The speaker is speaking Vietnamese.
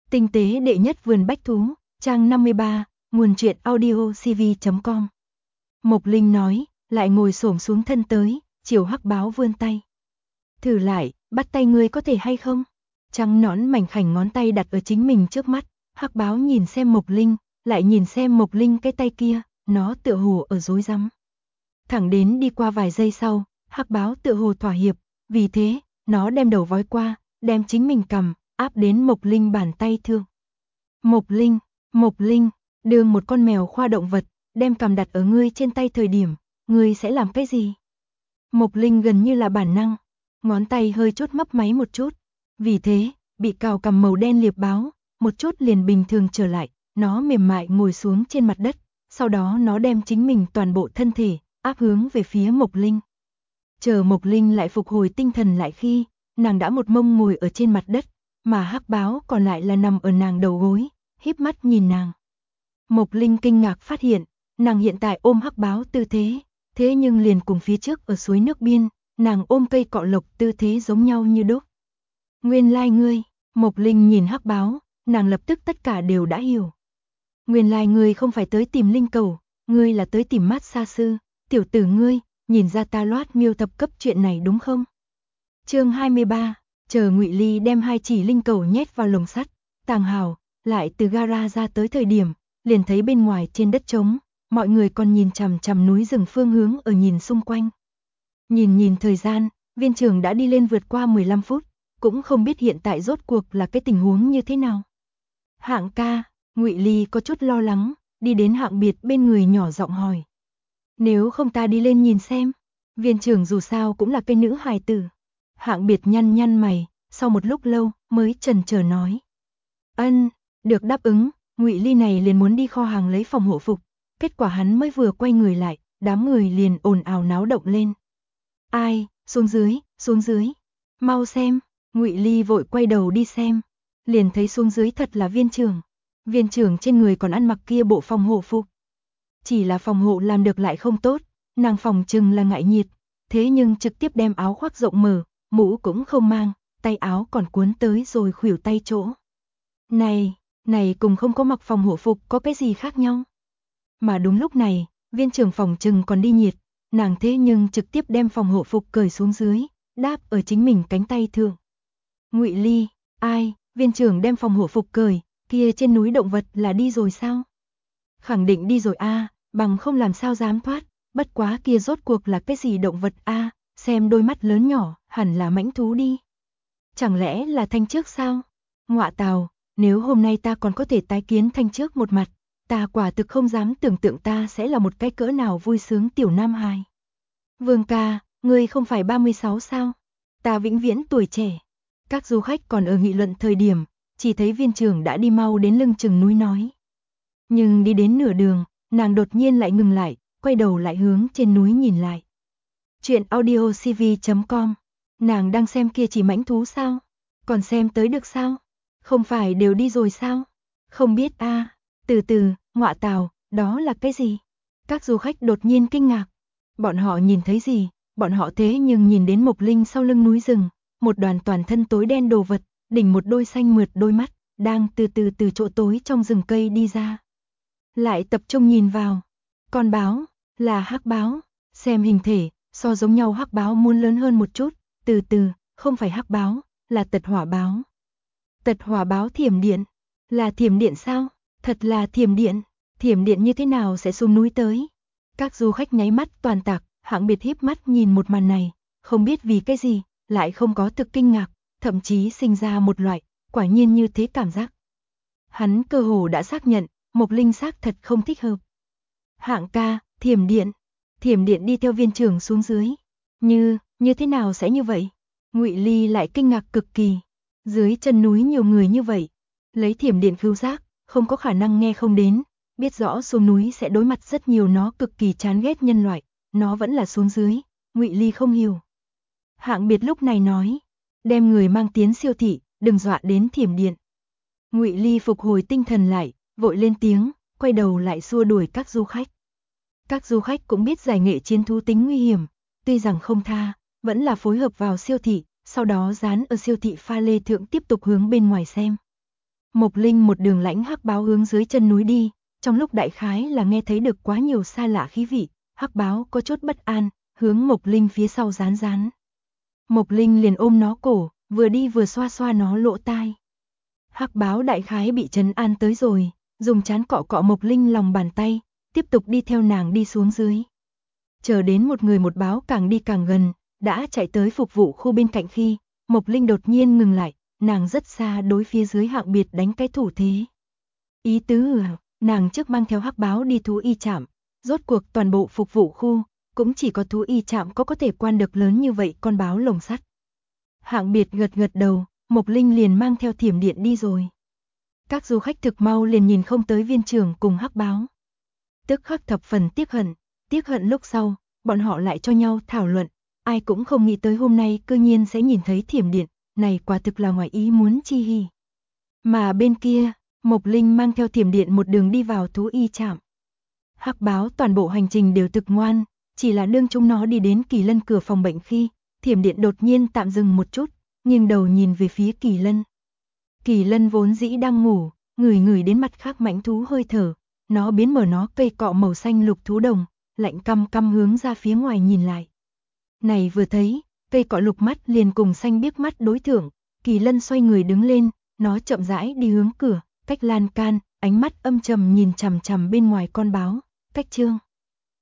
Tinh tế đệ nhất vườn bách thú, trang 53, nguồn truyện audio cv.com. Mộc Linh nói, lại ngồi xổm xuống thân tới, chiều Hắc Báo vươn tay. Thử lại, bắt tay ngươi có thể hay không? Trắng nõn mảnh khảnh ngón tay đặt ở chính mình trước mắt, Hắc Báo nhìn xem Mộc Linh, lại nhìn xem Mộc Linh cái tay kia, nó tựa hồ ở rối rắm. Thẳng đến đi qua vài giây sau, Hắc Báo tựa hồ thỏa hiệp, vì thế, nó đem đầu vói qua, đem chính mình cầm, áp đến Mộc Linh bàn tay thượng. Mộc Linh, đương một con mèo khoa động vật, đem cầm đặt ở ngươi trên tay thời điểm, ngươi sẽ làm cái gì? Mộc Linh gần như là bản năng, ngón tay hơi chút mấp máy một chút, vì thế, bị cào cầm màu đen liệp báo, một chút liền bình thường trở lại, nó mềm mại ngồi xuống trên mặt đất, sau đó nó đem chính mình toàn bộ thân thể, áp hướng về phía Mộc Linh. Chờ Mộc Linh lại phục hồi tinh thần lại khi, nàng đã một mông ngồi ở trên mặt đất, mà Hắc Báo còn lại là nằm ở nàng đầu gối, híp mắt nhìn nàng. Mộc Linh kinh ngạc phát hiện, nàng hiện tại ôm Hắc Báo tư thế nhưng liền cùng phía trước ở suối nước biên, nàng ôm cây cọ lộc tư thế giống nhau như đúc. Nguyên lai ngươi, Mộc Linh nhìn Hắc Báo, nàng lập tức tất cả đều đã hiểu. Nguyên lai ngươi không phải tới tìm linh cầu, ngươi là tới tìm mát xa sư, tiểu tử ngươi, nhìn ra ta loát miêu thập cấp chuyện này đúng không? Chương 23, chờ Ngụy Ly đem hai chỉ linh cầu nhét vào lồng sắt, Tàng Hào lại từ gara ra tới thời điểm, liền thấy bên ngoài trên đất trống, mọi người còn nhìn chằm chằm núi rừng phương hướng ở nhìn xung quanh. Nhìn thời gian, viên trưởng đã đi lên vượt qua 15 phút, cũng không biết hiện tại rốt cuộc là cái tình huống như thế nào. Hạng ca, Ngụy Ly có chút lo lắng, đi đến Hạng Biệt bên người nhỏ giọng hỏi. Nếu không ta đi lên nhìn xem, viên trưởng dù sao cũng là cây nữ hài tử. Hạng Biệt nhăn mày, sau một lúc lâu mới chần chờ nói. Ân, được đáp ứng, Ngụy Ly này liền muốn đi kho hàng lấy phòng hộ phục, kết quả hắn mới vừa quay người lại, đám người liền ồn ào náo động lên. Ai, xuống dưới, mau xem, Ngụy Ly vội quay đầu đi xem, liền thấy xuống dưới thật là viên trưởng trên người còn ăn mặc kia bộ phòng hộ phục. Chỉ là phòng hộ làm được lại không tốt, nàng phòng chừng là ngại nhiệt, thế nhưng trực tiếp đem áo khoác rộng mở, mũ cũng không mang, tay áo còn cuốn tới rồi khuỷu tay chỗ. Này cùng không có mặc phòng hộ phục có cái gì khác nhau? Mà đúng lúc này, viên trưởng phòng chừng còn đi nhiệt, nàng thế nhưng trực tiếp đem phòng hộ phục cởi xuống dưới, đáp ở chính mình cánh tay thượng. Ngụy Ly, ai, viên trưởng đem phòng hộ phục cởi, kia trên núi động vật là đi rồi sao? Khẳng định đi rồi a, bằng không làm sao dám thoát, bất quá kia rốt cuộc là cái gì động vật a, xem đôi mắt lớn nhỏ, hẳn là mãnh thú đi. Chẳng lẽ là Thanh Trước sao? Ngọa tào, nếu hôm nay ta còn có thể tái kiến Thanh Trước một mặt, ta quả thực không dám tưởng tượng ta sẽ là một cái cỡ nào vui sướng tiểu nam hài. Vương ca, ngươi không phải 36 sao? Ta vĩnh viễn tuổi trẻ. Các du khách còn ở nghị luận thời điểm, chỉ thấy viên trưởng đã đi mau đến lưng chừng núi nói. Nhưng đi đến nửa đường, nàng đột nhiên lại ngừng lại, quay đầu lại hướng trên núi nhìn lại. Chuyện audio cv.com. Nàng đang xem kia chỉ mãnh thú sao? Còn xem tới được sao? Không phải đều đi rồi sao? Không biết a. Từ từ, ngọa tào, đó là cái gì? Các du khách đột nhiên kinh ngạc. Bọn họ nhìn thấy gì? Bọn họ thế nhưng nhìn đến Mộc Linh sau lưng núi rừng, một đoàn toàn thân tối đen đồ vật, đỉnh một đôi xanh mượt đôi mắt, đang từ chỗ tối trong rừng cây đi ra. Lại tập trung nhìn vào. Con báo, là Hắc Báo, xem hình thể, so giống nhau Hắc Báo muốn lớn hơn một chút, không phải Hắc Báo, là Tật Hỏa Báo. Tật Hỏa Báo thiểm điện, là thiểm điện sao? Thật là thiểm điện như thế nào sẽ xuống núi tới? Các du khách nháy mắt toàn tạc, Hạng Biệt híp mắt nhìn một màn này, không biết vì cái gì, lại không có thực kinh ngạc, thậm chí sinh ra một loại, quả nhiên như thế cảm giác. Hắn cơ hồ đã xác nhận, Mộc Linh xác thật không thích hợp. Hạng ca, thiểm điện đi theo viên trưởng xuống dưới. Như thế nào sẽ như vậy? Ngụy Ly lại kinh ngạc cực kỳ. Dưới chân núi nhiều người như vậy, lấy thiểm điện khứu giác, không có khả năng nghe không đến, biết rõ xuống núi sẽ đối mặt rất nhiều nó cực kỳ chán ghét nhân loại, nó vẫn là xuống dưới, Ngụy Ly không hiểu. Hạng Biệt lúc này nói, đem người mang tiến siêu thị, đừng dọa đến thiểm điện. Ngụy Ly phục hồi tinh thần lại, vội lên tiếng, quay đầu lại xua đuổi các du khách. Các du khách cũng biết giải nghệ chiến thú tính nguy hiểm, tuy rằng không tha, vẫn là phối hợp vào siêu thị, sau đó dán ở siêu thị pha lê thượng tiếp tục hướng bên ngoài xem. Mộc Linh một đường lãnh hắc báo hướng dưới chân núi đi, trong lúc đại khái là nghe thấy được quá nhiều xa lạ khí vị, hắc báo có chút bất an, hướng Mộc Linh phía sau rán rán. Mộc Linh liền ôm nó cổ, vừa đi vừa xoa xoa nó lỗ tai. Hắc báo đại khái bị trấn an tới rồi, dùng trán cọ cọ Mộc Linh lòng bàn tay, tiếp tục đi theo nàng đi xuống dưới. Chờ đến một người một báo càng đi càng gần, đã chạy tới phục vụ khu bên cạnh khi, Mộc Linh đột nhiên ngừng lại, nàng rất xa đối phía dưới Hạng Biệt đánh cái thủ thế. Ý tứ nàng trước mang theo hắc báo đi thú y trạm, rốt cuộc toàn bộ phục vụ khu, cũng chỉ có thú y trạm có thể quan được lớn như vậy con báo lồng sắt. Hạng Biệt gật gật đầu, Mộc Linh liền mang theo Thiểm Điện đi rồi. Các du khách thực mau liền nhìn không tới viên trưởng cùng hắc báo. Tức khắc thập phần tiếc hận lúc sau, bọn họ lại cho nhau thảo luận, ai cũng không nghĩ tới hôm nay cư nhiên sẽ nhìn thấy Thiểm Điện, này quả thực là ngoài ý muốn chi hỉ. Mà bên kia, Mộc Linh mang theo Thiểm Điện một đường đi vào thú y trạm. Hắc báo toàn bộ hành trình đều thực ngoan, chỉ là đương chúng nó đi đến Kỳ Lân cửa phòng bệnh khi, Thiểm Điện đột nhiên tạm dừng một chút, nghiêng đầu nhìn về phía Kỳ Lân. Kỳ Lân vốn dĩ đang ngủ, ngửi đến mặt khác mãnh thú hơi thở, nó biến mở nó cây cọ màu xanh lục thú đồng, lạnh căm căm hướng ra phía ngoài nhìn lại. Này vừa thấy, cây cọ lục mắt liền cùng xanh biếc mắt đối thượng, Kỳ Lân xoay người đứng lên, nó chậm rãi đi hướng cửa, cách lan can, ánh mắt âm trầm nhìn chằm chằm bên ngoài con báo, cách Trương